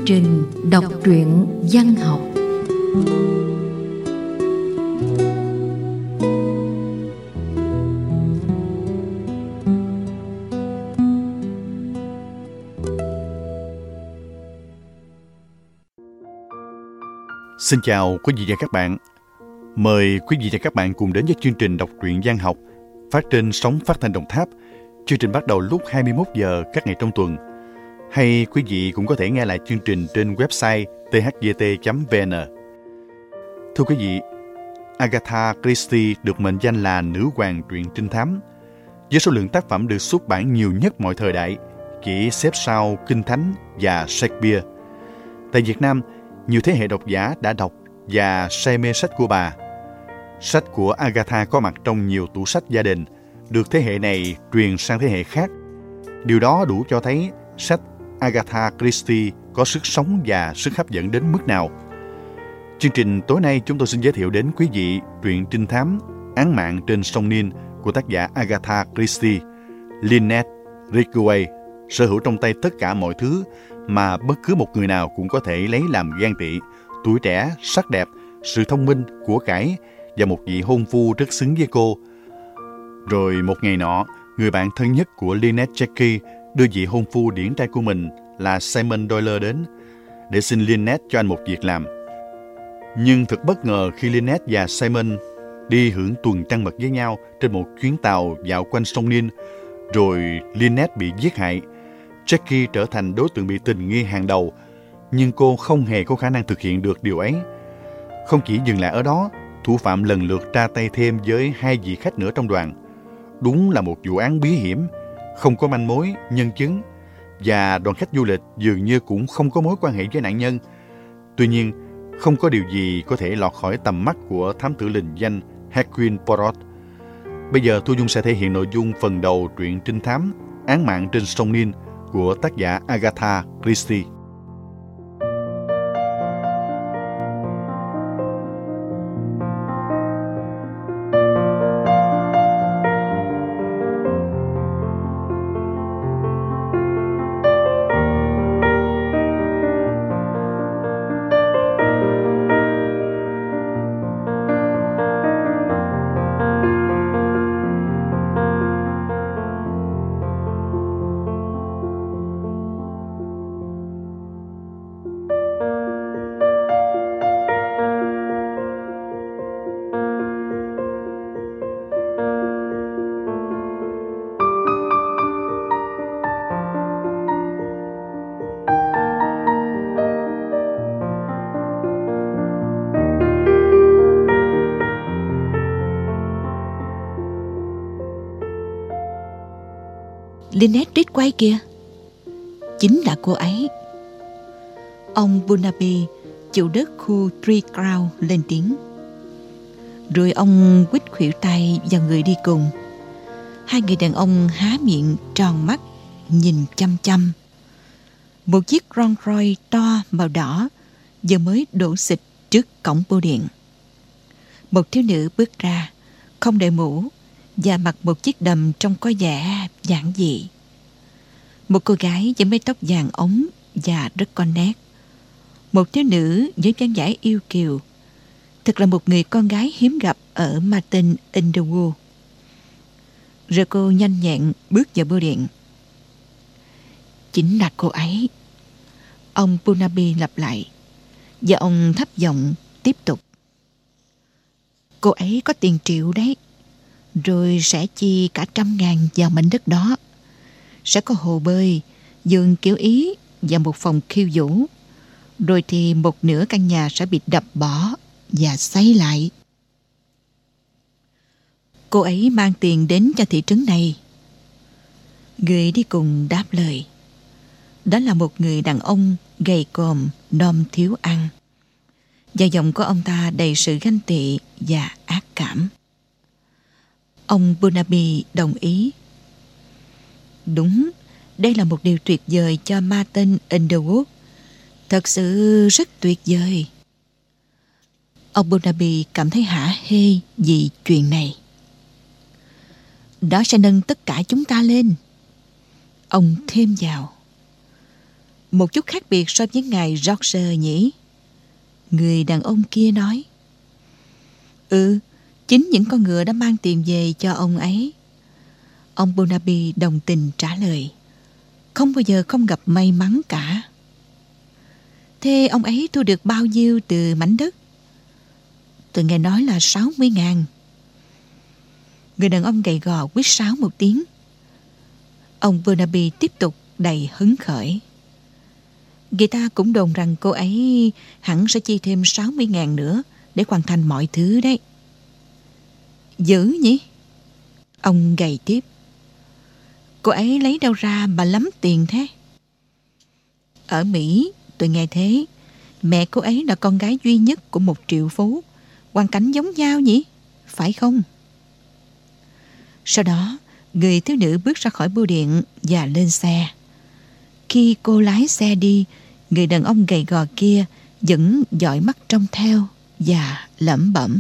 trình đọc truyện văn học. Xin chào quý vị và các bạn. Mời quý vị và các bạn cùng đến với chương trình đọc truyện văn học phát trên sóng phát thanh Đồng Tháp. Chương trình bắt đầu lúc 21 giờ các ngày trong tuần. Hay quý vị cũng có thể nghe lại chương trình trên website thgt.vn. Thưa quý vị, Agatha Christie được mệnh danh là nữ hoàng truyện trinh thám, với số lượng tác phẩm được xuất bản nhiều nhất mọi thời đại, chỉ xếp sau Kinh Thánh và Shakespeare. Tại Việt Nam, nhiều thế hệ độc giả đã đọc và say mê sách của bà. Sách của Agatha có mặt trong nhiều tủ sách gia đình, được thế hệ này truyền sang thế hệ khác. Điều đó đủ cho thấy sách Agatha Christie có sức sống và sức hấp dẫn đến mức nào. Chương trình tối nay chúng tôi xin giới thiệu đến quý vị truyện trinh thám Án mạng trên sông Nin của tác giả Agatha Christie. Lynette Ridgway sở hữu trong tay tất cả mọi thứ mà bất cứ một người nào cũng có thể lấy làm ghen tị: tuổi trẻ, sắc đẹp, sự thông minh, của cải và một vị hôn phu rất xứng với cô. Rồi một ngày nọ, người bạn thân nhất của Lynette Jackie đưa vị hôn phu điển trai của mình là Simon Doyle đến để xin Lynette cho anh một việc làm. Nhưng thật bất ngờ khi Lynette và Simon đi hưởng tuần trăng mật với nhau trên một chuyến tàu dạo quanh sông Nin, rồi Lynette bị giết hại. Jackie trở thành đối tượng bị tình nghi hàng đầu, nhưng cô không hề có khả năng thực hiện được điều ấy. Không chỉ dừng lại ở đó, thủ phạm lần lượt ra tay thêm với hai vị khách nữa trong đoàn. Đúng là một vụ án bí hiểm, không có manh mối, nhân chứng, và đoàn khách du lịch dường như cũng không có mối quan hệ với nạn nhân. Tuy nhiên, không có điều gì có thể lọt khỏi tầm mắt của thám tử lừng danh Hercule Poirot. Bây giờ Thu Dung sẽ thể hiện nội dung phần đầu truyện trinh thám Án mạng trên sông Nin của tác giả Agatha Christie. Lynette Ridgway kìa, chính là cô ấy. Ông Burnaby, chủ đất khu Three Crown, lên tiếng. Rồi ông quýt khuỷu tay vào người đi cùng. Hai người đàn ông há miệng tròn mắt nhìn chăm chăm. Một chiếc Rolls Royce to màu đỏ giờ mới đổ xịch trước cổng bưu điện. Một thiếu nữ bước ra, không đội mũ và mặc một chiếc đầm trông có vẻ giản dị. Một cô gái với mái tóc vàng ống và rất con nét. Một thiếu nữ với dáng vẻ yêu kiều. Thật là một người con gái hiếm gặp ở Martin Underwood. Rồi cô nhanh nhẹn bước vào bưu điện. Chính là cô ấy, ông Burnaby lặp lại, và ông thấp giọng tiếp tục. Cô ấy có tiền triệu đấy, rồi sẽ chi cả 100.000 vào mảnh đất đó. Sẽ có hồ bơi, giường kiểu Ý và một phòng khiêu vũ. Rồi thì một nửa căn nhà sẽ bị đập bỏ và xây lại. Cô ấy mang tiền đến cho thị trấn này. Người đi cùng đáp lời. Đó là một người đàn ông gầy còm, đom thiếu ăn. Và giọng của ông ta đầy sự ganh tị và ác cảm. Ông Burnaby đồng ý. Đúng, đây là một điều tuyệt vời cho Martin Underwood. Thật sự rất tuyệt vời. Ông Burnaby cảm thấy hả hê vì chuyện này. Đó sẽ nâng tất cả chúng ta lên, ông thêm vào. một chút khác biệt so với ngài Roger nhỉ? Người đàn ông kia nói. Chính những con ngựa đã mang tiền về cho ông ấy. Ông Burnaby đồng tình trả lời. Không bao giờ không gặp may mắn cả. Thế ông ấy thu được bao nhiêu từ mảnh đất? Tôi nghe nói là 60.000. Người đàn ông gầy gò huýt sáo một tiếng. Ông Burnaby tiếp tục đầy hứng khởi. Người ta cũng đồn rằng cô ấy hẳn sẽ chi thêm 60.000 nữa để hoàn thành mọi thứ đấy. Dữ nhỉ? Ông gầy tiếp. Cô ấy lấy đâu ra mà lắm tiền thế? Ở Mỹ, tôi nghe thế, mẹ cô ấy là con gái duy nhất của một triệu phú. Hoàn cảnh giống nhau nhỉ? Phải không? Sau đó, người thiếu nữ bước ra khỏi bưu điện và lên xe. Khi cô lái xe đi, người đàn ông gầy gò kia vẫn dõi mắt trông theo và lẩm bẩm.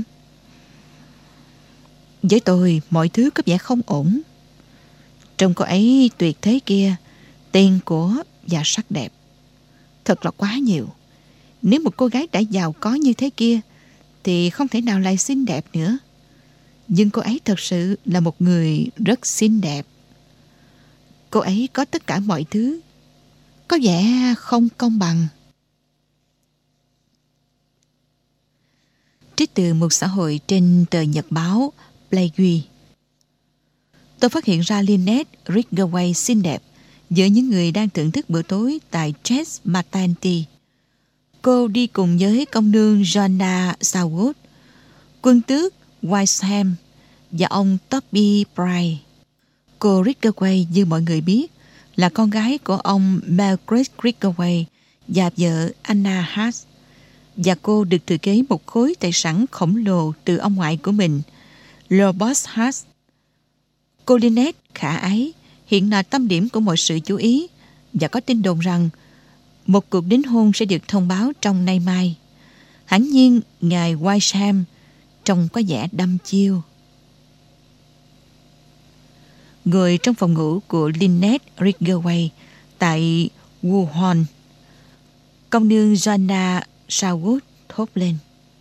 Với tôi, mọi thứ có vẻ không ổn. Trông cô ấy tuyệt thế kia, tiền của và sắc đẹp. Thật là quá nhiều. Nếu một cô gái đã giàu có như thế kia, thì không thể nào lại xinh đẹp nữa. Nhưng cô ấy thật sự là một người rất xinh đẹp. Cô ấy có tất cả mọi thứ. Có vẻ không công bằng. Trích từ một xã hội trên tờ nhật báo Plague. Tôi phát hiện ra Lynette Ridgway xinh đẹp giữa những người đang thưởng thức bữa tối tại Chess Matanti. Cô đi cùng với công nương Joanna Southwood, quân tước Wiceham và ông Toby Bray. Cô Ridgway, như mọi người biết, là con gái của ông Margaret Ridgway và vợ Anna Hart, và cô được thừa kế một khối tài sản khổng lồ từ ông ngoại của mình, Lord Hart. Cô Lynette khả ái hiện là tâm điểm của mọi sự chú ý, và có tin đồn rằng một cuộc đính hôn sẽ được thông báo trong nay mai. Hẳn nhiên ngài Wiceham trông có vẻ đăm chiêu. Ngồi trong phòng ngủ của Lynette Ridgway tại Woolhorn, công nương Joanna Southwood thốt lên.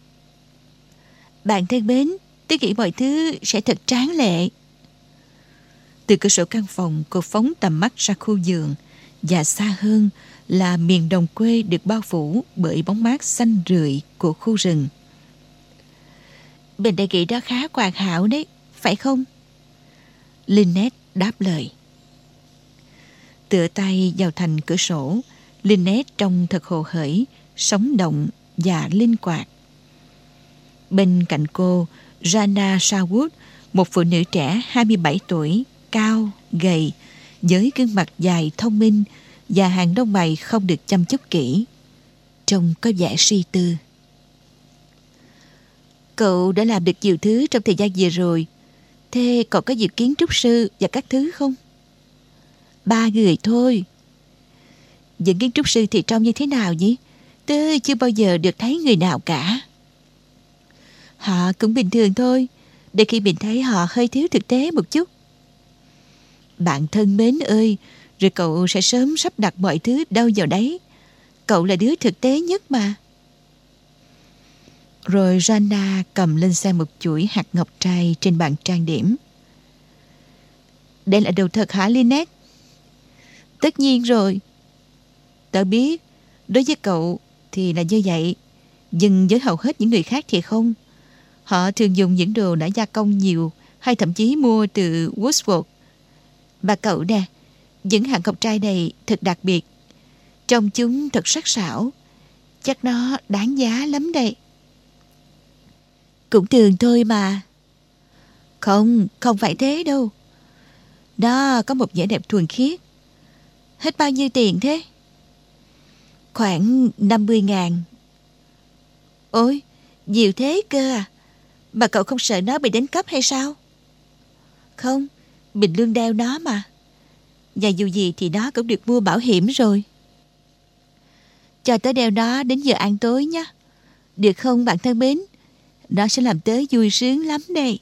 Bạn thân mến, tôi nghĩ mọi thứ sẽ thật tráng lệ. Từ cửa sổ căn phòng, cô phóng tầm mắt ra khu vườn, và xa hơn là miền đồng quê được bao phủ bởi bóng mát xanh rượi của khu rừng. Mình đã nghĩ đó khá hoàn hảo đấy, phải không? Lynette đáp lời. Tựa tay vào thành cửa sổ, Lynette trông thật hồ hởi, sống động và linh hoạt. Bên cạnh cô, Joanna Southwood, một phụ nữ trẻ 27 tuổi, cao, gầy, với gương mặt dài thông minh và hàng lông mày không được chăm chút kỹ. Trông có vẻ suy tư. Cậu đã làm được nhiều thứ trong thời gian vừa rồi. Thế cậu có dự kiến trúc sư và các thứ không? 3 người thôi. Những kiến trúc sư thì trông như thế nào nhỉ? Tôi chưa bao giờ được thấy người nào cả. Họ cũng bình thường thôi. Để khi mình thấy họ hơi thiếu thực tế một chút. Bạn thân mến ơi, rồi cậu sẽ sớm sắp đặt mọi thứ đâu vào đấy. Cậu là đứa thực tế nhất mà. Rồi Joanna cầm lên xem một chuỗi hạt ngọc trai trên bàn trang điểm. Đây là đồ thật hả Lynette? Tất nhiên rồi. Tớ biết, đối với cậu thì là như vậy. Nhưng với hầu hết những người khác thì không. Họ thường dùng những đồ đã gia công nhiều, hay thậm chí mua từ Woodsworth. Bà cậu nè, những hạt ngọc trai này thật đặc biệt. Trông chúng thật sắc sảo. Chắc nó đáng giá lắm đây. Cũng thường thôi mà. Không phải thế đâu. Đó có một vẻ đẹp thuần khiết. Hết bao nhiêu tiền thế? Khoảng 50.000. Ôi, nhiều thế cơ à? Mà cậu không sợ nó bị đánh cắp hay sao? Không, mình luôn đeo nó mà. Và dù gì thì nó cũng được mua bảo hiểm rồi. Cho tớ đeo nó đến giờ ăn tối nhé. Được không bạn thân mến? Nó sẽ làm tớ vui sướng lắm đây.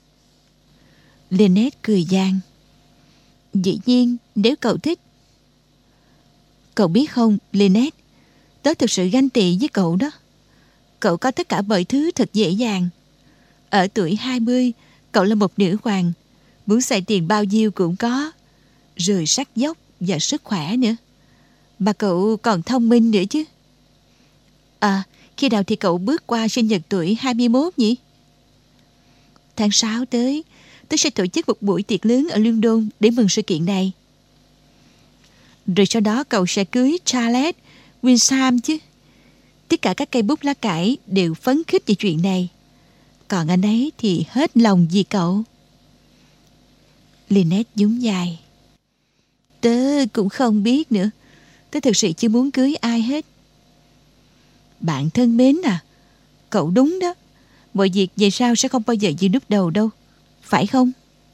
Lynette cười gian. Dĩ nhiên, nếu cậu thích. Cậu biết không, Lynette, tớ thực sự ganh tị với cậu đó. Cậu có tất cả mọi thứ thật dễ dàng. Ở tuổi 20, cậu là một nữ hoàng. Muốn xài tiền bao nhiêu cũng có. Rồi sắc dốc và sức khỏe nữa. Mà cậu còn thông minh nữa chứ. À, khi nào thì cậu bước qua sinh nhật tuổi 21 nhỉ? Tháng 6 tới, tớ sẽ tổ chức một buổi tiệc lớn ở London để mừng sự kiện này. Rồi sau đó cậu sẽ cưới Charlotte Winsham chứ. Tất cả các cây bút lá cải đều phấn khích về chuyện này. Còn anh ấy thì hết lòng vì cậu. Lynette nhún vai. Tớ cũng không biết nữa. Tớ thực sự chưa muốn cưới ai hết. Bạn thân mến à, cậu đúng đó. Mọi việc về sau sẽ không bao giờ như lúc đầu đâu. Phải không?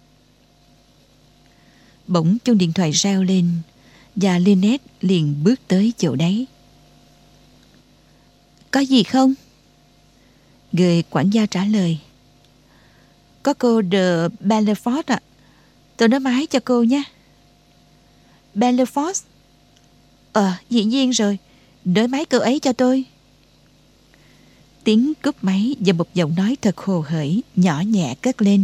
Bỗng chuông điện thoại reo lên và Lynette liền bước tới chỗ đấy. Có gì không? Người quản gia trả lời. Có cô de Belfort ạ. Tôi nói máy cho cô nha. Belfort? Dĩ nhiên rồi. Nói máy cô ấy cho tôi. Tiếng cúp máy và một giọng nói thật hồ hởi nhỏ nhẹ cất lên.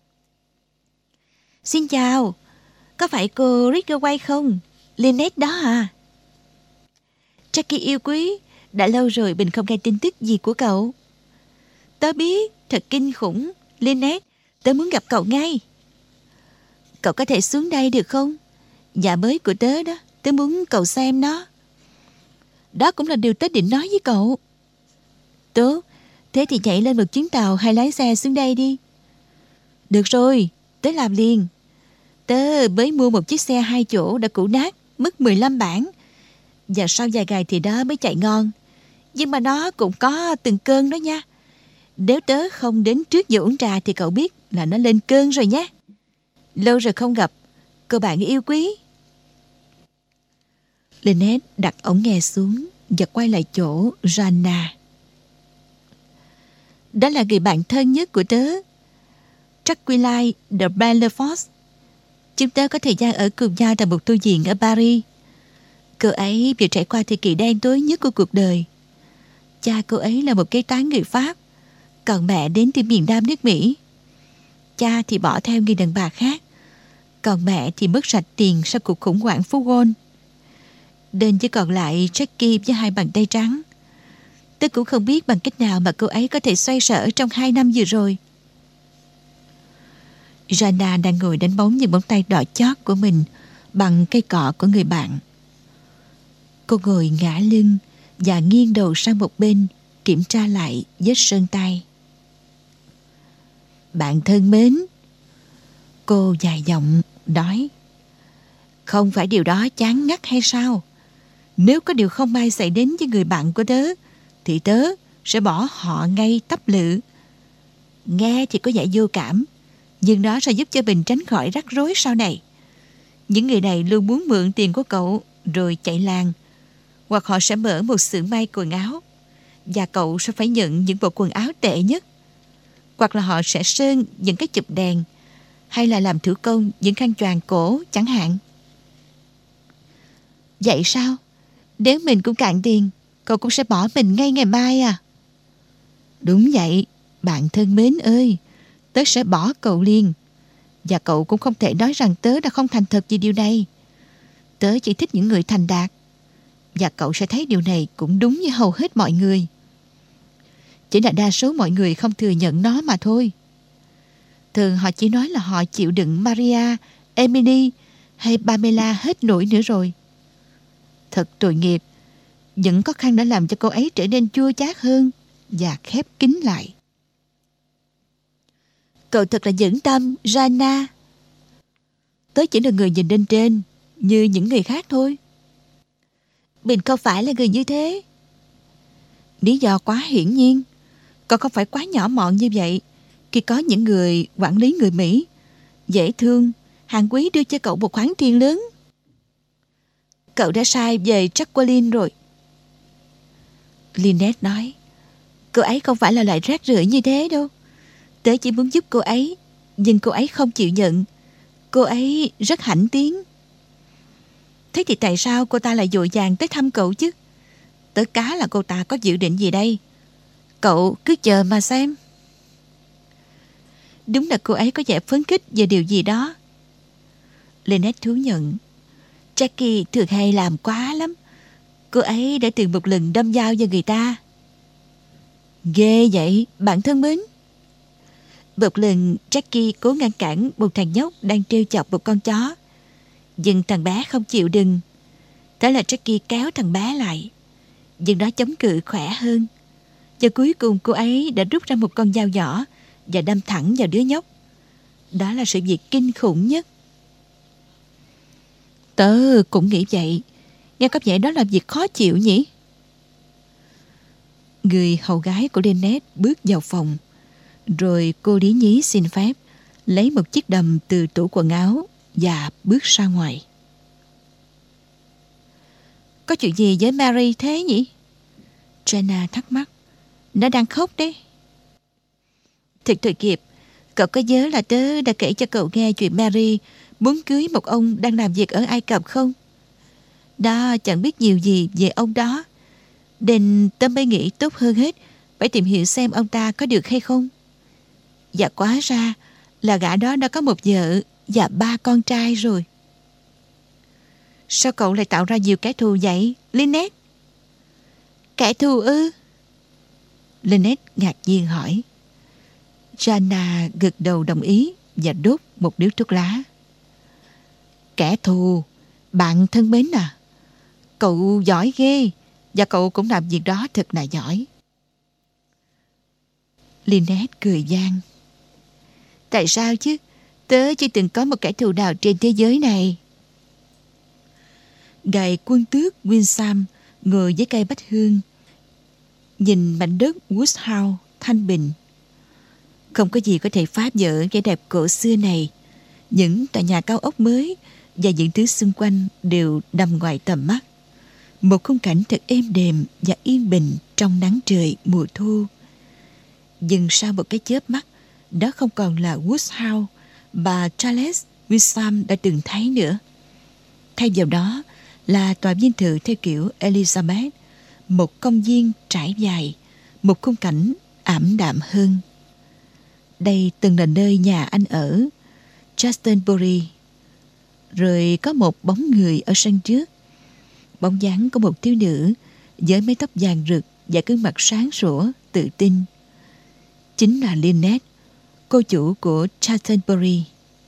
Xin chào. Có phải cô Ridgway không? Lynette đó à? Jackie yêu quý, đã lâu rồi mình không nghe tin tức gì của cậu. Tớ biết, thật kinh khủng. Lynette, tớ muốn gặp cậu ngay. Cậu có thể xuống đây được không? Nhà mới của tớ đó, tớ muốn cậu xem nó. Đó cũng là điều tớ định nói với cậu. Tốt, thế thì chạy lên một chuyến tàu hay lái xe xuống đây đi. Được rồi, tớ làm liền. Tớ mới mua một chiếc xe 2 chỗ đã cũ nát, mất 15 bảng. Và sau vài ngày thì đó mới chạy ngon. Nhưng mà nó cũng có từng cơn đó nha. Nếu tớ không đến trước giờ uống trà thì cậu biết là nó lên cơn rồi nhé. Lâu rồi không gặp, cô bạn yêu quý. Lynette đặt ống nghe xuống và quay lại chỗ Rana. Đó là người bạn thân nhất của tớ, Jacqueline de Belfort. Chúng ta có thời gian ở cùng nhau tại một tu viện ở Paris. Cô ấy vừa trải qua thời kỳ đen tối nhất của cuộc đời. Cha cô ấy là một kế toán người Pháp, còn mẹ đến từ miền Nam nước Mỹ. Cha thì bỏ theo người đàn bà khác, còn mẹ thì mất sạch tiền sau cuộc khủng hoảng phố Wall. Nên chỉ còn lại Jackie với 2 bàn tay trắng. Tôi cũng không biết bằng cách nào mà cô ấy có thể xoay sở trong 2 năm vừa rồi. Jana đang ngồi đánh bóng những móng tay đỏ chót của mình bằng cây cọ của người bạn. Cô ngồi ngả lưng và nghiêng đầu sang một bên, kiểm tra lại vết sơn tay. Bạn thân mến, cô dài giọng nói, không phải điều đó chán ngắt hay sao? Nếu có điều không may xảy đến với người bạn của tớ, thì tớ sẽ bỏ họ ngay tấp lự. Nghe thì có vẻ vô cảm, nhưng nó sẽ giúp cho mình tránh khỏi rắc rối sau này. Những người này luôn muốn mượn tiền của cậu rồi chạy làng. Hoặc họ sẽ mở một xưởng may quần áo, và cậu sẽ phải nhận những bộ quần áo tệ nhất. Hoặc là họ sẽ sơn những cái chụp đèn, hay là làm thủ công những khăn choàng cổ chẳng hạn. Vậy sao? Nếu mình cũng cạn tiền, cậu cũng sẽ bỏ mình ngay ngày mai à? Đúng vậy, bạn thân mến ơi, tớ sẽ bỏ cậu liền. Và cậu cũng không thể nói rằng tớ đã không thành thật vì điều này. Tớ chỉ thích những người thành đạt. Và cậu sẽ thấy điều này cũng đúng như hầu hết mọi người. Chỉ là đa số mọi người không thừa nhận nó mà thôi. Thường họ chỉ nói là họ chịu đựng Maria, Emily hay Pamela hết nổi nữa rồi. Thật tội nghiệp. Những khó khăn đã làm cho cô ấy trở nên chua chát hơn và khép kín lại. Cậu thật là nhẫn tâm, Rana. Tớ chỉ là người nhìn lên trên như những người khác thôi. Mình không phải là người như thế. Lý do quá hiển nhiên. Cậu không phải quá nhỏ mọn như vậy khi có những người quản lý người Mỹ dễ thương, hàng quý đưa cho cậu một khoản tiền lớn. Cậu đã sai về Jacqueline rồi. Lynette nói, cô ấy không phải là loại rác rưởi như thế đâu. Tớ chỉ muốn giúp cô ấy, nhưng cô ấy không chịu nhận. Cô ấy rất hãnh tiếng. Thế thì tại sao cô ta lại vội vàng tới thăm cậu chứ? Tớ cá là cô ta có dự định gì đây? Cậu cứ chờ mà xem. Đúng là cô ấy có vẻ phấn khích về điều gì đó. Lynette thú nhận. Jackie thường hay làm quá lắm. Cô ấy đã từng một lần đâm dao vào người ta. Ghê vậy, bạn thân mến. Một lần Jackie cố ngăn cản một thằng nhóc đang trêu chọc một con chó, nhưng thằng bé không chịu đừng. Thế là Jackie kéo thằng bé lại, nhưng nó chống cự khỏe hơn. Và cuối cùng cô ấy đã rút ra một con dao nhỏ và đâm thẳng vào đứa nhóc. Đó là sự việc kinh khủng nhất. Tớ cũng nghĩ vậy. Nghe có vẻ đó là việc khó chịu nhỉ? Người hầu gái của Lynette bước vào phòng, rồi cô lý nhí xin phép lấy một chiếc đầm từ tủ quần áo và bước ra ngoài. Có chuyện gì với Mary thế nhỉ? Jenna thắc mắc. Nó đang khóc đấy. Thật tội nghiệp. Cậu có nhớ là tớ đã kể cho cậu nghe chuyện Mary muốn cưới một ông đang làm việc ở Ai Cập không? Đó, chẳng biết nhiều gì về ông đó, nên tớ mới nghĩ tốt hơn hết phải tìm hiểu xem ông ta có được hay không. Và quá ra là gã đó đã có một vợ và 3 con trai rồi. Sao cậu lại tạo ra nhiều kẻ thù vậy, Lynette? Kẻ thù ư? Lynette ngạc nhiên hỏi. Jana gật đầu đồng ý và đốt một điếu thuốc lá. Kẻ thù? Bạn thân mến à, cậu giỏi ghê, và cậu cũng làm việc đó thật là giỏi. Lynette cười gian. Tại sao chứ? Tớ chưa từng có một kẻ thù nào trên thế giới này. Ngài quân tước Winsam ngồi với cây bách hương, nhìn mảnh đất Woodhouse thanh bình. Không có gì có thể phá vỡ vẻ đẹp cổ xưa này. Những tòa nhà cao ốc mới và những thứ xung quanh đều nằm ngoài tầm mắt. Một khung cảnh thật êm đềm và yên bình trong nắng trời mùa thu. Nhưng sau một cái chớp mắt, đó không còn là Woodhouse mà Charles Winsam đã từng thấy nữa. Thay vào đó là tòa dinh thự theo kiểu Elizabeth, một công viên trải dài, một khung cảnh ảm đạm hơn. Đây từng là nơi nhà anh ở, Chastenbury. Rồi có một bóng người ở sân trước, bóng dáng của một thiếu nữ với mái tóc vàng rực và gương mặt sáng sủa, tự tin. Chính là Lynette, cô chủ của Chastenbury.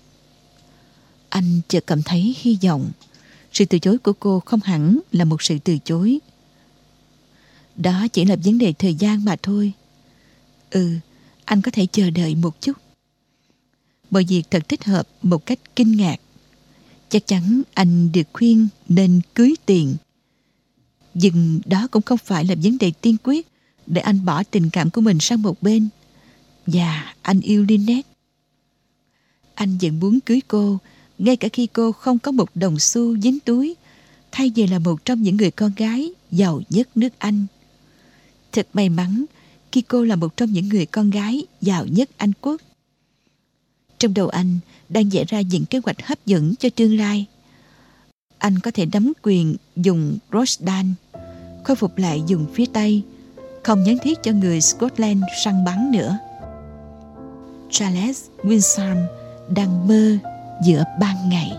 Anh chợt cảm thấy hy vọng. Sự từ chối của cô không hẳn là một sự từ chối. Đó chỉ là vấn đề thời gian mà thôi. Anh có thể chờ đợi một chút. Mọi việc thật thích hợp một cách kinh ngạc. Chắc chắn anh được khuyên nên cưới tiền. Nhưng đó cũng không phải là vấn đề tiên quyết để anh bỏ tình cảm của mình sang một bên. Và anh yêu Lynette. Anh vẫn muốn cưới cô, ngay cả khi cô không có một đồng xu dính túi, thay vì là một trong những người con gái giàu nhất nước Anh. Thật may mắn khi cô là một trong những người con gái giàu nhất Anh Quốc. Trong đầu anh đang vẽ ra những kế hoạch hấp dẫn cho tương lai. Anh có thể nắm quyền dùng Rochdale, khôi phục lại vùng phía Tây, không nhất thiết cho người Scotland săn bắn nữa. Charles Winsam đang mơ giữa ban ngày.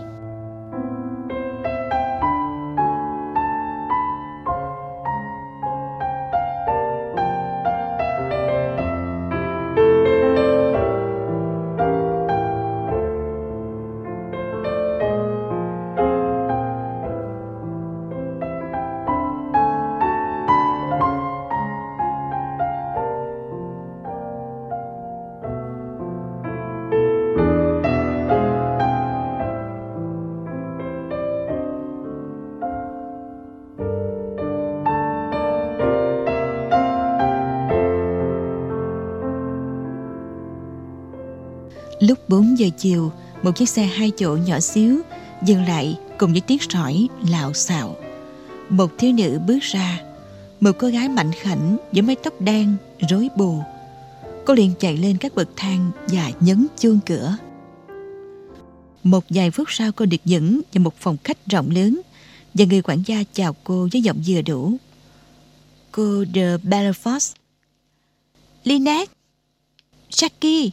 Lúc 4 giờ chiều, một chiếc xe 2 chỗ nhỏ xíu dừng lại cùng với tiếng sỏi lạo xạo. Một thiếu nữ bước ra, một cô gái mảnh khảnh với mái tóc đen rối bù. Cô liền chạy lên các bậc thang và nhấn chuông cửa. Một vài phút sau, cô được dẫn vào một phòng khách rộng lớn, và người quản gia chào cô với giọng vừa đủ. Cô de Belfort. Lynette. Jackie.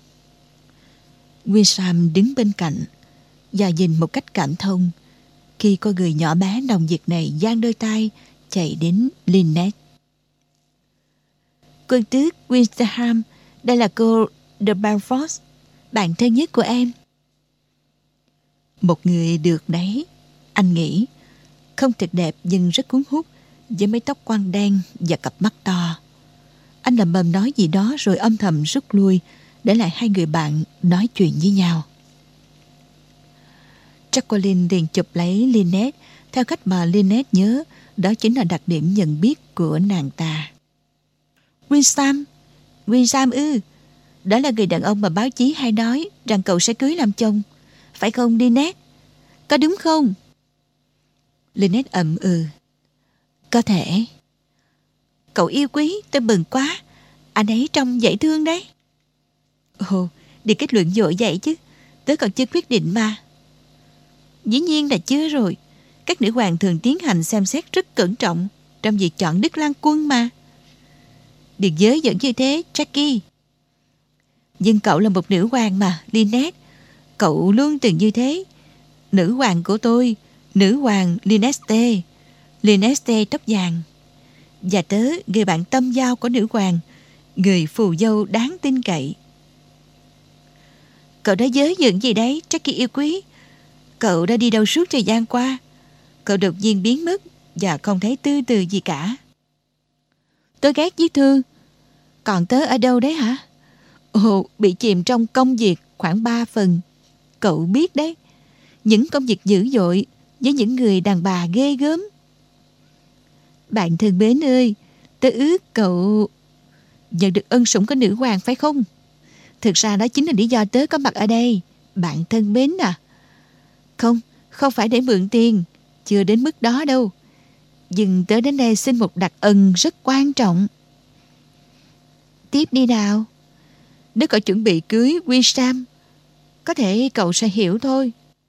Winsam đứng bên cạnh và nhìn một cách cảm thông khi con người nhỏ bé nồng nhiệt này giang đôi tay chạy đến Lynette. Quân tước Winterham, đây là cô de Belfort, bạn thân nhất của em. Một người được đấy, anh nghĩ. Không thật đẹp nhưng rất cuốn hút, với mái tóc quăn đen và cặp mắt to. Anh lẩm bẩm nói gì đó rồi âm thầm rút lui, để lại hai người bạn nói chuyện với nhau. Jacqueline liền chụp lấy Lynette theo cách mà Lynette nhớ, đó chính là đặc điểm nhận biết của nàng ta. Winsam ư? Đó là người đàn ông mà báo chí hay nói rằng cậu sẽ cưới làm chồng, phải không Lynette? Có đúng không? Lynette ậm ừ. Có thể. Cậu yêu quý, tôi mừng quá. Anh ấy trông dễ thương đấy. Ồ, đi kết luận vội vậy chứ. Tớ còn chưa quyết định mà. Dĩ nhiên là chưa rồi. Các nữ hoàng thường tiến hành xem xét rất cẩn trọng trong việc chọn Đức Lang Quân mà. Đừng dớ dẫn như thế, Jackie. Nhưng cậu là một nữ hoàng mà, Lynette. Cậu luôn từng như thế. Nữ hoàng của tôi, nữ hoàng Lynette. Lynette tóc vàng. Và tớ, người bạn tâm giao của nữ hoàng, người phù dâu đáng tin cậy. Cậu đã dớ dựng gì đấy, Jackie yêu quý? Cậu đã đi đâu suốt thời gian qua? Cậu đột nhiên biến mất và không thấy tư từ gì cả. Tôi ghét viết thư. Còn tớ ở đâu đấy hả? Ồ, bị chìm trong công việc khoảng 3 phần. Cậu biết đấy, những công việc dữ dội với những người đàn bà ghê gớm. Bạn thân mến ơi, tớ ước cậu nhận được ân sủng của nữ hoàng phải không? Thực ra đó chính là lý do tớ có mặt ở đây. Bạn thân mến à. Không phải để mượn tiền. Chưa đến mức đó đâu. Nhưng tớ đến đây xin một đặc ân rất quan trọng. Tiếp đi nào. Nếu cậu chuẩn bị cưới Winsam, có thể cậu sẽ hiểu thôi.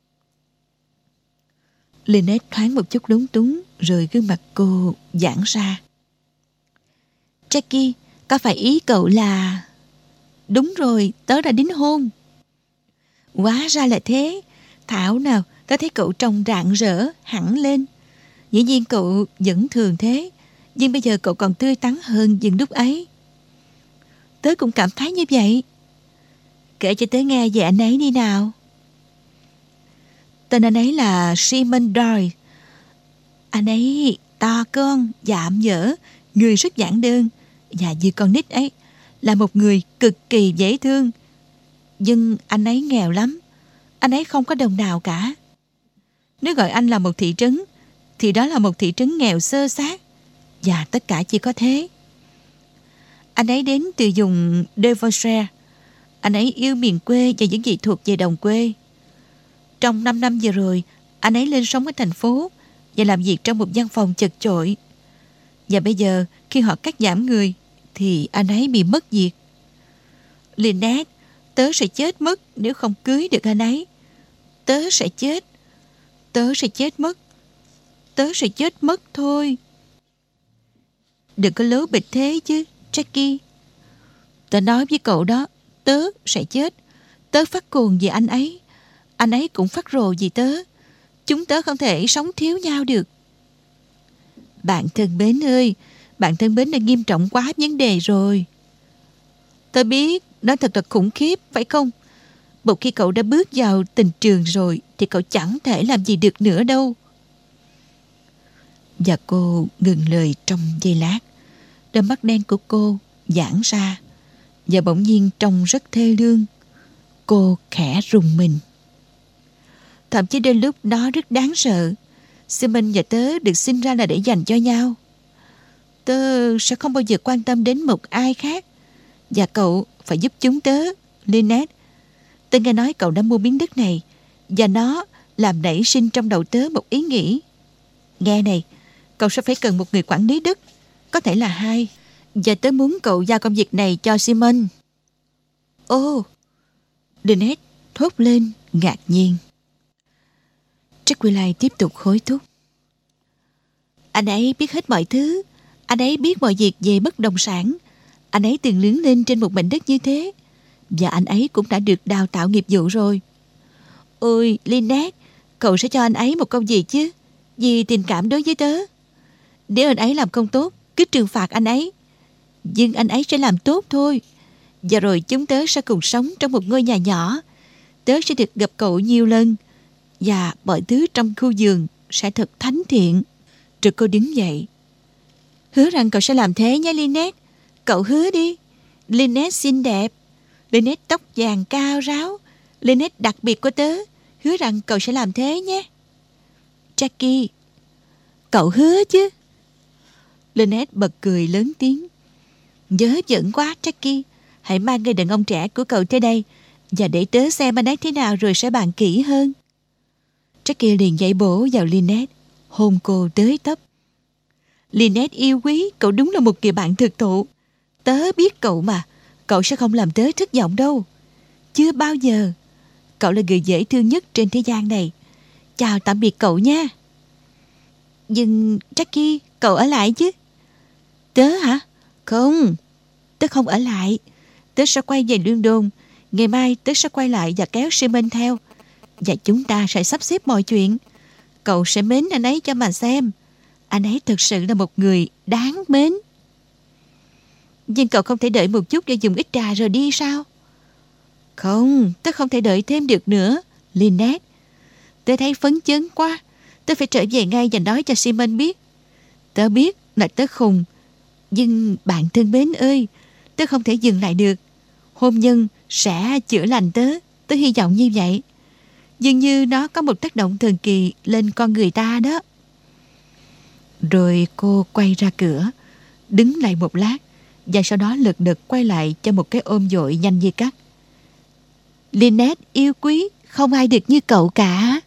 Lynette thoáng một chút lúng túng, rồi gương mặt cô giãn ra. Jackie, có phải ý cậu là... Đúng rồi, tớ đã đính hôn. Hóa ra là thế. Thảo nào, tớ thấy cậu trông rạng rỡ, hẳn lên. Dĩ nhiên cậu vẫn thường thế, nhưng bây giờ cậu còn tươi tắn hơn những lúc ấy. Tớ cũng cảm thấy như vậy. Kể cho tớ nghe về anh ấy đi nào. Tên anh ấy là Simon Doyle. Anh ấy to con, dạm dở, người rất giản đơn, và như con nít ấy, là một người cực kỳ dễ thương. Nhưng anh ấy nghèo lắm. Anh ấy không có đồng nào cả. Nếu gọi anh là một thị trấn, thì đó là một thị trấn nghèo xơ xác. Và tất cả chỉ có thế. Anh ấy đến từ vùng Devonshire. Anh ấy yêu miền quê và những gì thuộc về đồng quê. Trong 5 năm vừa rồi, anh ấy lên sống ở thành phố và làm việc trong một văn phòng chật chội. Và bây giờ, khi họ cắt giảm người, thì anh ấy bị mất việc. Lynette, tớ sẽ chết mất nếu không cưới được anh ấy. Tớ sẽ chết. Tớ sẽ chết mất. Tớ sẽ chết mất thôi. Đừng có lố bịch thế chứ, Jackie. Tớ nói với cậu đó, tớ sẽ chết. Tớ phát cuồng vì anh ấy. Anh ấy cũng phát rồ vì tớ. Chúng tớ không thể sống thiếu nhau được. Bạn thân mến ơi, bạn thân mến đã nghiêm trọng quá vấn đề rồi. Tớ biết, nó thật là khủng khiếp, phải không? Một khi cậu đã bước vào tình trường rồi thì cậu chẳng thể làm gì được nữa đâu. Và cô ngừng lời trong giây lát. Đôi mắt đen của cô giãn ra và bỗng nhiên trông rất thê lương. Cô khẽ rùng mình. Thậm chí đến lúc đó rất đáng sợ. Simon và tớ được sinh ra là để dành cho nhau. Tớ sẽ không bao giờ quan tâm đến một ai khác. Và cậu phải giúp chúng tớ, Lynette. Tớ nghe nói cậu đã mua miếng đất này, và nó làm nảy sinh trong đầu tớ một ý nghĩ. Nghe này, cậu sẽ phải cần một người quản lý đất, có thể là 2. Và tớ muốn cậu giao công việc này cho Simon. Ô, Lynette thốt lên ngạc nhiên. Jacqueline tiếp tục hối thúc. Anh ấy biết hết mọi thứ. Anh ấy biết mọi việc về bất động sản. Anh ấy từng lớn lên trên một mảnh đất như thế. Và anh ấy cũng đã được đào tạo nghiệp vụ rồi. Ôi, Lynette, cậu sẽ cho anh ấy một công việc chứ? Vì tình cảm đối với tớ. Nếu anh ấy làm không tốt, cứ trừng phạt anh ấy. Nhưng anh ấy sẽ làm tốt thôi. Và rồi chúng tớ sẽ cùng sống trong một ngôi nhà nhỏ. Tớ sẽ được gặp cậu nhiều lần. Và mọi thứ trong khu vườn sẽ thật thánh thiện. Rồi cô đứng dậy. Hứa rằng cậu sẽ làm thế nhé Lynette. Cậu hứa đi. Lynette xinh đẹp. Lynette tóc vàng cao ráo. Lynette đặc biệt của tớ. Hứa rằng cậu sẽ làm thế nhé. Jackie, cậu hứa chứ? Lynette bật cười lớn tiếng. Nhớ dẫn quá Jackie. Hãy mang người đàn ông trẻ của cậu tới đây và để tớ xem anh ấy thế nào rồi sẽ bàn kỹ hơn. Jackie liền nhảy bổ vào Lynette, hôn cô tới tấp. Lynette yêu quý, cậu đúng là một người bạn thực thụ. Tớ biết cậu mà, cậu sẽ không làm tớ thất vọng đâu. Chưa bao giờ. Cậu là người dễ thương nhất trên thế gian này. Chào tạm biệt cậu nha. Nhưng Jackie, cậu ở lại chứ? Tớ hả? Không, tớ không ở lại. Tớ sẽ quay về London. Ngày mai tớ sẽ quay lại và kéo Simon theo. Và chúng ta sẽ sắp xếp mọi chuyện. Cậu sẽ mến anh ấy cho mà xem. Anh ấy thực sự là một người đáng mến. Nhưng cậu không thể đợi một chút để dùng ít trà rồi đi sao? Không, tớ không thể đợi thêm được nữa, Lynette. Tớ thấy phấn chấn quá. Tớ phải trở về ngay và nói cho Simon biết. Tớ biết là tớ khùng. Nhưng bạn thân mến ơi, tớ không thể dừng lại được. Hôn nhân sẽ chữa lành tớ. Tớ hy vọng như vậy. Dường như nó có một tác động thần kỳ lên con người ta đó. Rồi cô quay ra cửa, đứng lại một lát, và sau đó lật đật quay lại cho một cái ôm dội nhanh như cắt. Lynette yêu quý, không ai được như cậu cả.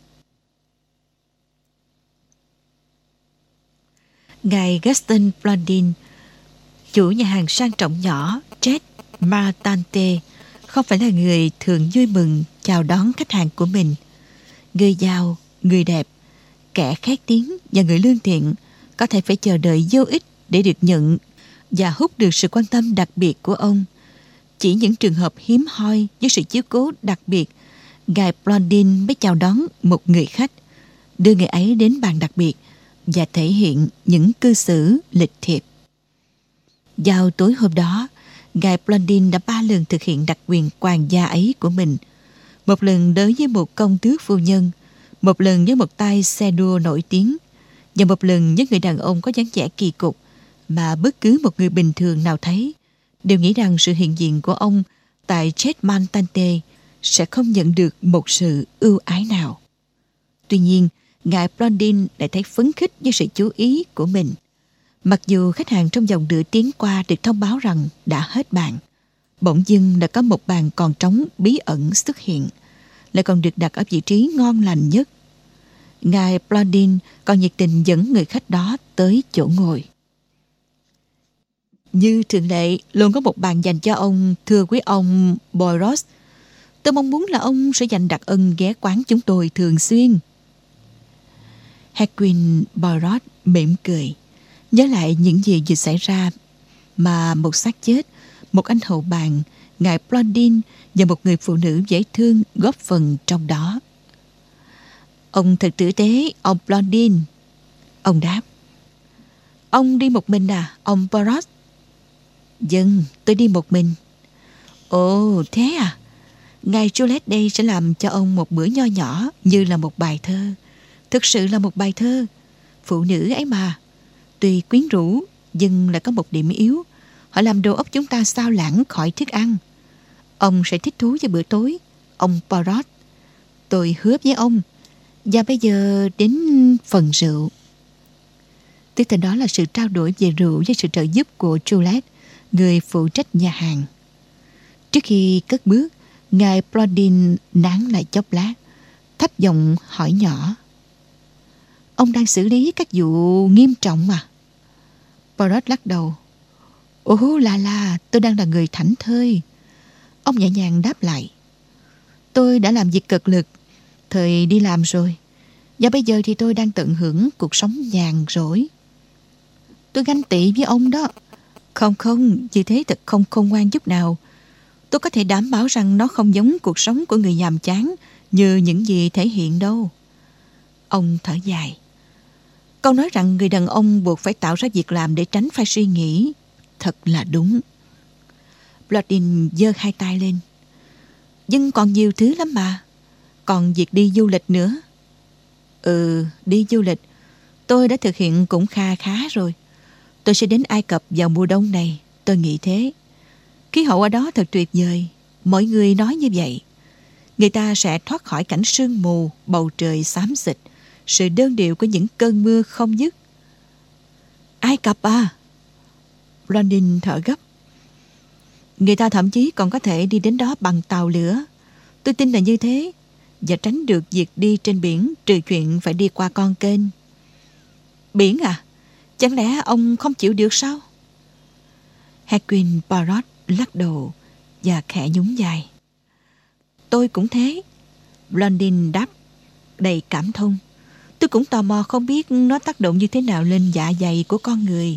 Ngài Gaston Blondin, chủ nhà hàng sang trọng nhỏ Jet Martante, không phải là người thường vui mừng chào đón khách hàng của mình. Người giàu, người đẹp, kẻ khét tiếng và người lương thiện có thể phải chờ đợi vô ích để được nhận và hút được sự quan tâm đặc biệt của ông. Chỉ những trường hợp hiếm hoi với sự chiếu cố đặc biệt, ngài Blondin mới chào đón một người khách, đưa người ấy đến bàn đặc biệt và thể hiện những cư xử lịch thiệp. Vào tối hôm đó, ngài Blondin đã 3 lần thực hiện đặc quyền hoàng gia ấy của mình. Một lần đối với một công tước phu nhân, một lần với một tay xe đua nổi tiếng, và một lần với người đàn ông có dáng vẻ kỳ cục mà bất cứ một người bình thường nào thấy đều nghĩ rằng sự hiện diện của ông tại Jet Martante sẽ không nhận được một sự ưu ái nào. Tuy nhiên, ngài Blondin lại thấy phấn khích với sự chú ý của mình. Mặc dù khách hàng trong vòng nửa tiếng qua được thông báo rằng đã hết bàn, bỗng dưng đã có một bàn còn trống bí ẩn xuất hiện, lại còn được đặt ở vị trí ngon lành nhất. Ngài Blondin còn nhiệt tình dẫn người khách đó tới chỗ ngồi. Như thường lệ, luôn có một bàn dành cho ông, thưa quý ông Poirot. Tôi mong muốn là ông sẽ dành đặc ân ghé quán chúng tôi thường xuyên. Hercule Poirot mỉm cười, nhớ lại những gì vừa xảy ra, mà một xác chết, một anh hầu bàn, ngài Blondin và một người phụ nữ dễ thương góp phần trong đó. Ông thật tử tế, ông Blondin. Ông đáp. Ông đi một mình à, ông Poirot? Vâng, tôi đi một mình. Ồ, thế à? Ngài Juliet đây sẽ làm cho ông một bữa nho nhỏ như là một bài thơ. Thực sự là một bài thơ. Phụ nữ ấy mà, tuy quyến rũ nhưng lại có một điểm yếu. Họ làm đầu óc chúng ta sao lãng khỏi thức ăn. Ông sẽ thích thú với bữa tối, ông Poirot. Tôi hứa với ông. Và bây giờ đến phần rượu. Tiếp theo đó là sự trao đổi về rượu với sự trợ giúp của Juliet, người phụ trách nhà hàng. Trước khi cất bước, ngài Blondin nán lại chốc lát, thấp giọng hỏi nhỏ. Ông đang xử lý các vụ nghiêm trọng mà? Poirot lắc đầu. Ồ là, tôi đang là người thảnh thơi. Ông nhẹ nhàng đáp lại. Tôi đã làm việc cực lực, thời đi làm rồi. Và bây giờ thì tôi đang tận hưởng cuộc sống nhàn rỗi. Tôi ganh tị với ông đó. Không, như thế thật không khôn ngoan chút nào. Tôi có thể đảm bảo rằng nó không giống cuộc sống của người nhàm chán như những gì thể hiện đâu. Ông thở dài. Câu nói rằng người đàn ông buộc phải tạo ra việc làm để tránh phải suy nghĩ thật là đúng. Blondin giơ hai tay lên. Nhưng còn nhiều thứ lắm mà. Còn việc đi du lịch nữa. Đi du lịch. Tôi đã thực hiện cũng kha khá rồi. Tôi sẽ đến Ai Cập vào mùa đông này. Tôi nghĩ thế. Khí hậu ở đó thật tuyệt vời. Mọi người nói như vậy. Người ta sẽ thoát khỏi cảnh sương mù, bầu trời xám xịt, sự đơn điệu của những cơn mưa không dứt. Ai Cập à? Blondin thở gấp. Người ta thậm chí còn có thể đi đến đó bằng tàu lửa. Tôi tin là như thế. Và tránh được việc đi trên biển, trừ chuyện phải đi qua con kênh. Biển à? Chẳng lẽ ông không chịu được sao? Hercule Poirot lắc đầu và khẽ nhún vai. Tôi cũng thế. Blondin đáp đầy cảm thông. Tôi cũng tò mò không biết nó tác động như thế nào lên dạ dày của con người.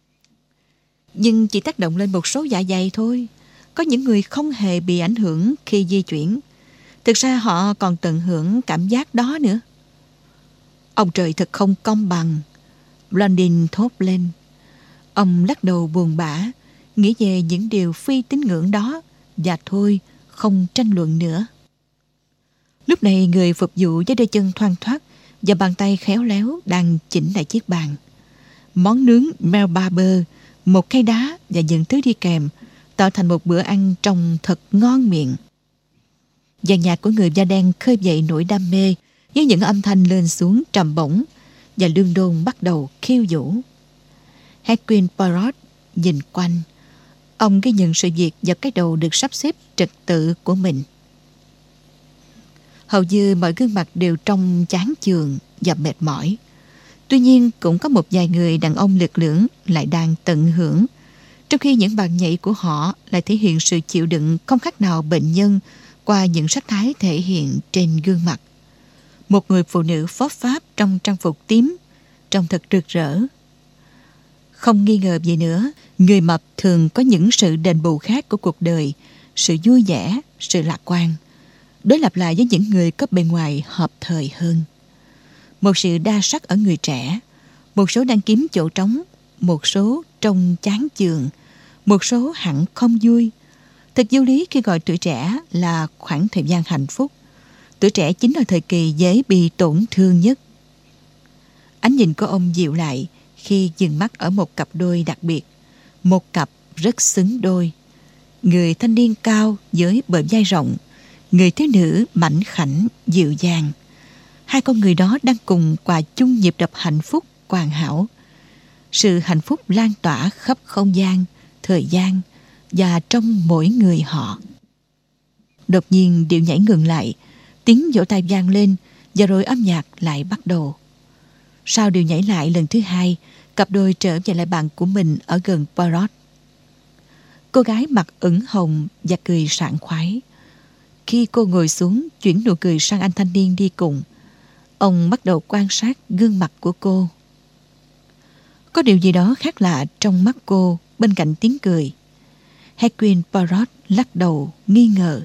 Nhưng chỉ tác động lên một số dạ dày thôi. Có những người không hề bị ảnh hưởng khi di chuyển. Thực ra họ còn tận hưởng cảm giác đó nữa. Ông trời thật không công bằng. Blondin thốt lên. Ông lắc đầu buồn bã, nghĩ về những điều phi tín ngưỡng đó và thôi không tranh luận nữa. Lúc này người phục vụ với đôi chân thoăn thoắt và bàn tay khéo léo đang chỉnh lại chiếc bàn. Món nướng Melbarber, một khay đá và những thứ đi kèm tạo thành một bữa ăn trông thật ngon miệng. Dàn nhạc của người da đen khơi dậy nỗi đam mê với những âm thanh lên xuống trầm bổng và lương đôn bắt đầu khiêu vũ. Hercule Poirot nhìn quanh. Ông ghi nhận sự việc vào cái đầu được sắp xếp trật tự của mình. Hầu như mọi gương mặt đều trông chán chường và mệt mỏi. Tuy nhiên cũng có một vài người đàn ông lực lưỡng lại đang tận hưởng, trong khi những bàn nhảy của họ lại thể hiện sự chịu đựng không khác nào bệnh nhân qua những sắc thái thể hiện trên gương mặt. Một người phụ nữ phóp pháp trong trang phục tím, trông thật rực rỡ. Không nghi ngờ gì nữa, người mập thường có những sự đền bù khác của cuộc đời, sự vui vẻ, sự lạc quan, đối lập lại với những người có bề ngoài hợp thời hơn. Một sự đa sắc ở người trẻ, một số đang kiếm chỗ trống, một số trông chán chường, một số hẳn không vui. Thật vô lý khi gọi tuổi trẻ là khoảng thời gian hạnh phúc. Tuổi trẻ chính là thời kỳ dễ bị tổn thương nhất. Ánh nhìn của ông dịu lại khi dừng mắt ở một cặp đôi đặc biệt, một cặp rất xứng đôi. Người thanh niên cao với bờ vai rộng, người thiếu nữ mảnh khảnh dịu dàng. Hai con người đó đang cùng hòa chung nhịp đập hạnh phúc hoàn hảo. Sự hạnh phúc lan tỏa khắp không gian, thời gian và trong mỗi người họ. Đột nhiên điệu nhảy ngừng lại, tiếng vỗ tay vang lên và rồi âm nhạc lại bắt đầu. Sau điệu nhảy lại lần thứ hai, cặp đôi trở về lại bàn của mình ở gần Poirot. Cô gái mặt ửng hồng và cười sảng khoái. Khi cô ngồi xuống, chuyển nụ cười sang anh thanh niên đi cùng, ông bắt đầu quan sát gương mặt của cô. Có điều gì đó khác lạ trong mắt cô bên cạnh tiếng cười. Hercule Poirot lắc đầu nghi ngờ.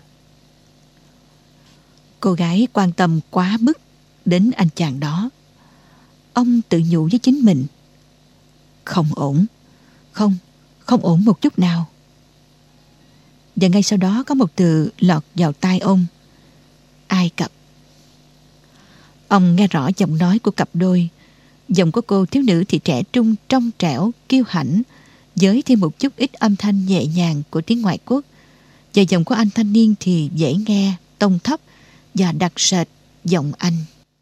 Cô gái quan tâm quá mức đến anh chàng đó. Ông tự nhủ với chính mình. Không ổn. Không ổn một chút nào. Và ngay sau đó có một từ lọt vào tai ông. Ai Cập. Ông nghe rõ giọng nói của cặp đôi. Giọng của cô thiếu nữ thì trẻ trung, trong trẻo, kiêu hãnh, với thêm một chút ít âm thanh nhẹ nhàng của tiếng ngoại quốc. Và giọng của anh thanh niên thì dễ nghe, tông thấp và đặc sệt giọng Anh.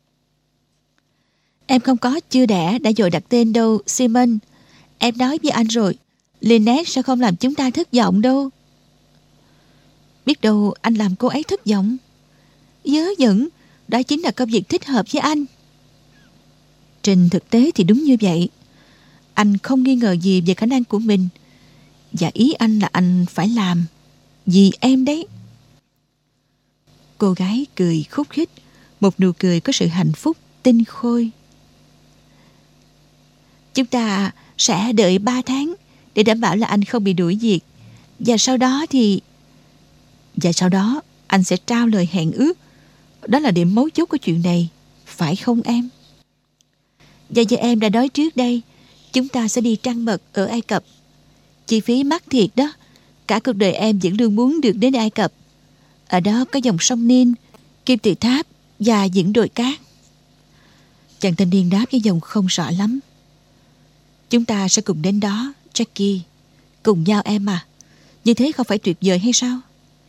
Em không có chưa đẻ đã vội đặt tên đâu, Simon. Em nói với anh rồi, Lynette sẽ không làm chúng ta thất vọng đâu. Biết đâu anh làm cô ấy thất vọng. Vớ vẩn, đó chính là công việc thích hợp với anh. Trên thực tế thì đúng như vậy. Anh không nghi ngờ gì về khả năng của mình. Và ý anh là anh phải làm vì em đấy. Cô gái cười khúc khích, một nụ cười có sự hạnh phúc tinh khôi. Chúng ta sẽ đợi 3 tháng để đảm bảo là anh không bị đuổi việc. Và sau đó anh sẽ trao lời hẹn ước. Đó là điểm mấu chốt của chuyện này, phải không em? Và giờ em đã nói trước đây, chúng ta sẽ đi trăng mật ở Ai Cập. Chi phí mắc thiệt đó. Cả cuộc đời em vẫn luôn muốn được đến Ai Cập. Ở đó có dòng sông Nin, kim tự tháp và những đồi cát. Chàng thanh niên đáp với giọng không rõ lắm. Chúng ta sẽ cùng đến đó, Jackie. Cùng nhau em à. Như thế không phải tuyệt vời hay sao?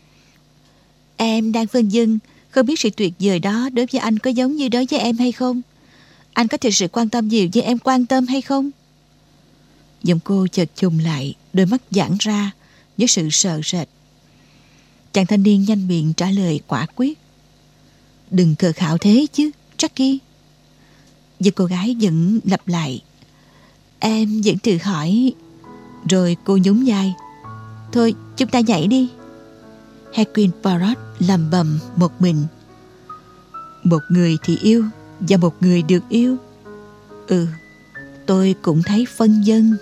Em đang phân vân, không biết sự tuyệt vời đó đối với anh có giống như đối với em hay không? Anh có thực sự quan tâm nhiều như em quan tâm hay không? Giọng cô chợt chùng lại, đôi mắt giãn ra với sự sợ sệt. Chàng thanh niên nhanh miệng trả lời quả quyết. Đừng cờ khạo thế chứ, Jackie. Và cô gái vẫn lặp lại. Em vẫn tự hỏi. Rồi cô nhún vai. Thôi chúng ta nhảy đi. Hercule Poirot lầm bầm một mình. Một người thì yêu và một người được yêu. Tôi cũng thấy phân vân.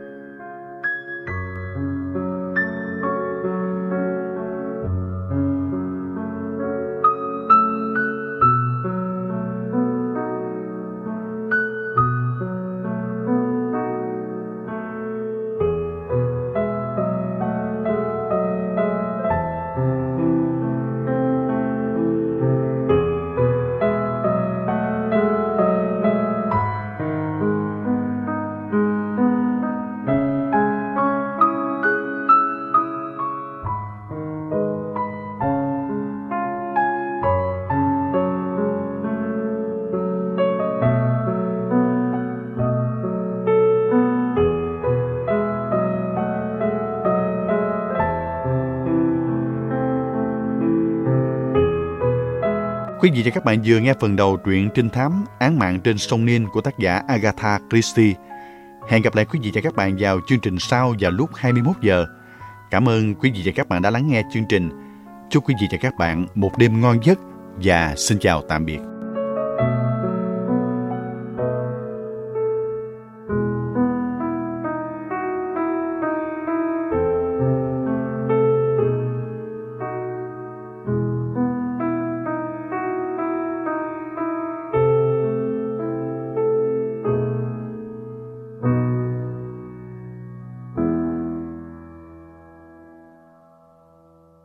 Quý vị và các bạn vừa nghe phần đầu truyện trinh thám Án mạng trên sông Nin của tác giả Agatha Christie. Hẹn gặp lại quý vị và các bạn vào chương trình sau vào lúc 21 giờ. Cảm ơn quý vị và các bạn đã lắng nghe chương trình. Chúc quý vị và các bạn một đêm ngon giấc và xin chào tạm biệt.